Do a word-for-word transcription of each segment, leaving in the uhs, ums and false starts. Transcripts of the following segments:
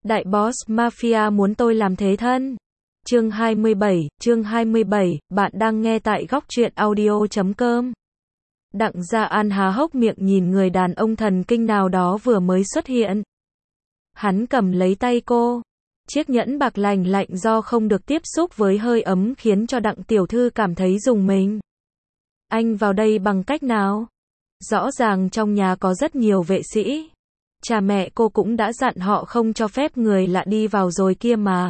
Đại boss Mafia muốn tôi làm thế thân. Chương hai mươi bảy, chương hai mươi bảy, bạn đang nghe tại góc truyện audio chấm com. Đặng Gia An há hốc miệng nhìn người đàn ông thần kinh nào đó vừa mới xuất hiện. Hắn cầm lấy tay cô. Chiếc nhẫn bạc lành lạnh do không được tiếp xúc với hơi ấm khiến cho Đặng tiểu thư cảm thấy rùng mình. Anh vào đây bằng cách nào? Rõ ràng trong nhà có rất nhiều vệ sĩ. Cha mẹ cô cũng đã dặn họ không cho phép người lạ đi vào rồi kia mà.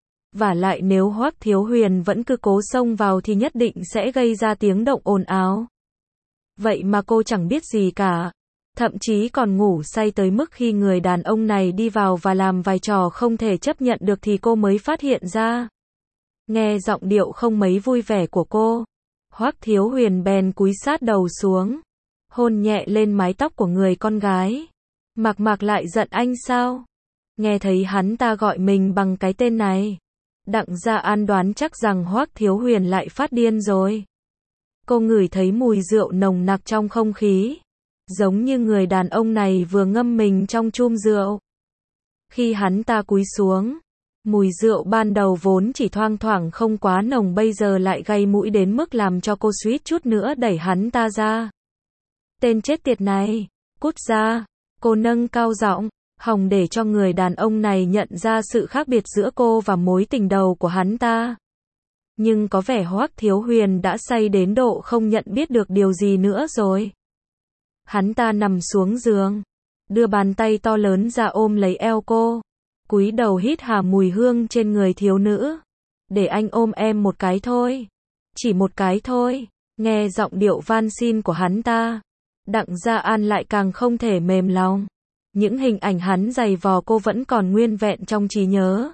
Vả lại nếu Hoắc Thiếu Huyền vẫn cứ cố xông vào thì nhất định sẽ gây ra tiếng động ồn ào. Vậy mà cô chẳng biết gì cả. Thậm chí còn ngủ say tới mức khi người đàn ông này đi vào và làm vài trò không thể chấp nhận được thì cô mới phát hiện ra. Nghe giọng điệu không mấy vui vẻ của cô, Hoắc Thiếu Huyền bèn cúi sát đầu xuống, hôn nhẹ lên mái tóc của người con gái. Mạc Mạc lại giận anh sao? Nghe thấy hắn ta gọi mình bằng cái tên này, Đặng Gia An đoán chắc rằng Hoắc Thiếu Huyền lại phát điên rồi. Cô ngửi thấy mùi rượu nồng nặc trong không khí, giống như người đàn ông này vừa ngâm mình trong chum rượu. Khi hắn ta cúi xuống, mùi rượu ban đầu vốn chỉ thoang thoảng không quá nồng bây giờ lại gây mũi đến mức làm cho cô suýt chút nữa đẩy hắn ta ra. Tên chết tiệt này, cút ra! Cô nâng cao giọng, hòng để cho người đàn ông này nhận ra sự khác biệt giữa cô và mối tình đầu của hắn ta. Nhưng có vẻ Hoắc Thiếu Huyền đã say đến độ không nhận biết được điều gì nữa rồi. Hắn ta nằm xuống giường, đưa bàn tay to lớn ra ôm lấy eo cô, cúi đầu hít hà mùi hương trên người thiếu nữ. Để anh ôm em một cái thôi. Chỉ một cái thôi. Nghe giọng điệu van xin của hắn ta, Đặng Gia An lại càng không thể mềm lòng. Những hình ảnh hắn giày vò cô vẫn còn nguyên vẹn trong trí nhớ.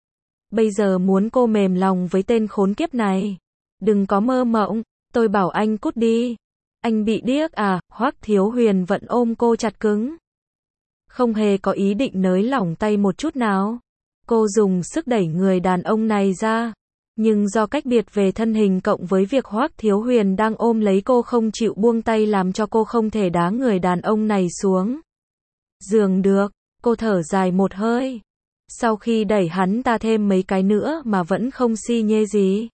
Bây giờ muốn cô mềm lòng với tên khốn kiếp này. Đừng có mơ mộng, tôi bảo anh cút đi. Anh bị điếc à? Hoắc Thiếu Huyền vẫn ôm cô chặt cứng, không hề có ý định nới lỏng tay một chút nào. Cô dùng sức đẩy người đàn ông này ra. Nhưng do cách biệt về thân hình cộng với việc Hoắc Thiếu Huyền đang ôm lấy cô không chịu buông tay làm cho cô không thể đá người đàn ông này xuống giường được. Cô thở dài một hơi. Sau khi đẩy hắn ta thêm mấy cái nữa mà vẫn không xi nhê gì,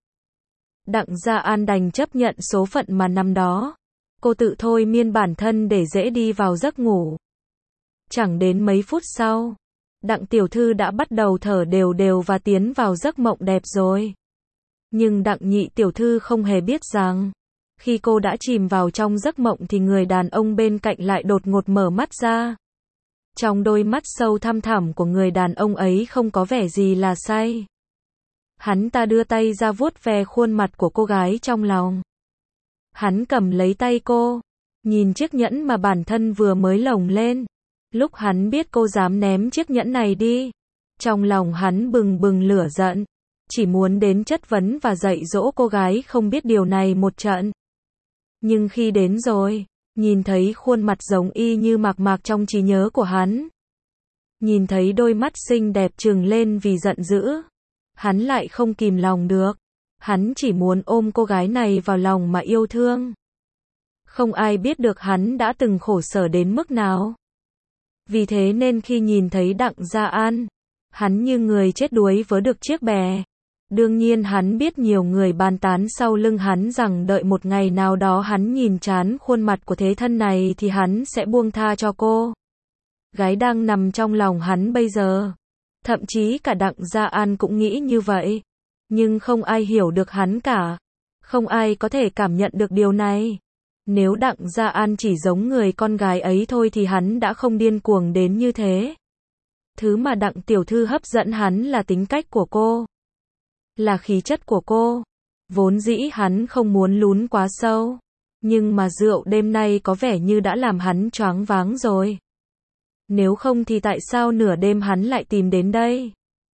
Đặng Gia An đành chấp nhận số phận mà năm đó. Cô tự thôi miên bản thân để dễ đi vào giấc ngủ. Chẳng đến mấy phút sau, Đặng tiểu thư đã bắt đầu thở đều đều và tiến vào giấc mộng đẹp rồi. Nhưng Đặng nhị tiểu thư không hề biết rằng, khi cô đã chìm vào trong giấc mộng thì người đàn ông bên cạnh lại đột ngột mở mắt ra. Trong đôi mắt sâu thăm thẳm của người đàn ông ấy không có vẻ gì là say. Hắn ta đưa tay ra vuốt ve khuôn mặt của cô gái trong lòng. Hắn cầm lấy tay cô, nhìn chiếc nhẫn mà bản thân vừa mới lồng lên. Lúc hắn biết cô dám ném chiếc nhẫn này đi, trong lòng hắn bừng bừng lửa giận, chỉ muốn đến chất vấn và dạy dỗ cô gái không biết điều này một trận. Nhưng khi đến rồi, nhìn thấy khuôn mặt giống y như Mạc Mạc trong trí nhớ của hắn, nhìn thấy đôi mắt xinh đẹp trừng lên vì giận dữ, hắn lại không kìm lòng được. Hắn chỉ muốn ôm cô gái này vào lòng mà yêu thương. Không ai biết được hắn đã từng khổ sở đến mức nào. Vì thế nên khi nhìn thấy Đặng Gia An, hắn như người chết đuối vớ được chiếc bè. Đương nhiên hắn biết nhiều người bàn tán sau lưng hắn rằng đợi một ngày nào đó hắn nhìn chán khuôn mặt của thế thân này thì hắn sẽ buông tha cho cô. Gái đang nằm trong lòng hắn bây giờ. Thậm chí cả Đặng Gia An cũng nghĩ như vậy. Nhưng không ai hiểu được hắn cả. Không ai có thể cảm nhận được điều này. Nếu Đặng Gia An chỉ giống người con gái ấy thôi thì hắn đã không điên cuồng đến như thế. Thứ mà Đặng tiểu thư hấp dẫn hắn là tính cách của cô, là khí chất của cô. Vốn dĩ hắn không muốn lún quá sâu, nhưng mà rượu đêm nay có vẻ như đã làm hắn choáng váng rồi. Nếu không thì tại sao nửa đêm hắn lại tìm đến đây?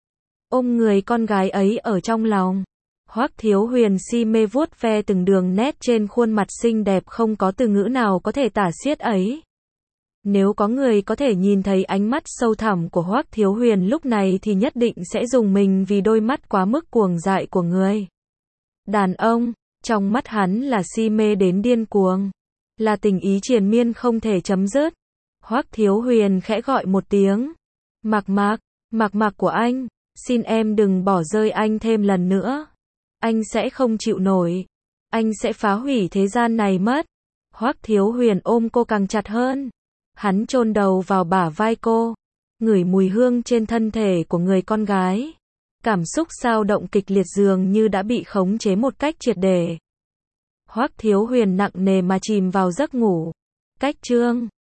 Ôm người con gái ấy ở trong lòng, Hoắc Thiếu Huyền si mê vuốt ve từng đường nét trên khuôn mặt xinh đẹp không có từ ngữ nào có thể tả xiết ấy. Nếu có người có thể nhìn thấy ánh mắt sâu thẳm của Hoắc Thiếu Huyền lúc này thì nhất định sẽ rùng mình vì đôi mắt quá mức cuồng dại của người đàn ông. Trong mắt hắn là si mê đến điên cuồng, là tình ý triền miên không thể chấm dứt. Hoắc Thiếu Huyền khẽ gọi một tiếng, Mạc Mạc, Mạc mạc của anh, xin em đừng bỏ rơi anh thêm lần nữa. Anh sẽ không chịu nổi. Anh sẽ phá hủy thế gian này mất. Hoắc Thiếu Huyền ôm cô càng chặt hơn. Hắn chôn đầu vào bả vai cô, ngửi mùi hương trên thân thể của người con gái. Cảm xúc dao động kịch liệt dường như đã bị khống chế một cách triệt để. Hoắc Thiếu Huyền nặng nề mà chìm vào giấc ngủ. Cách chương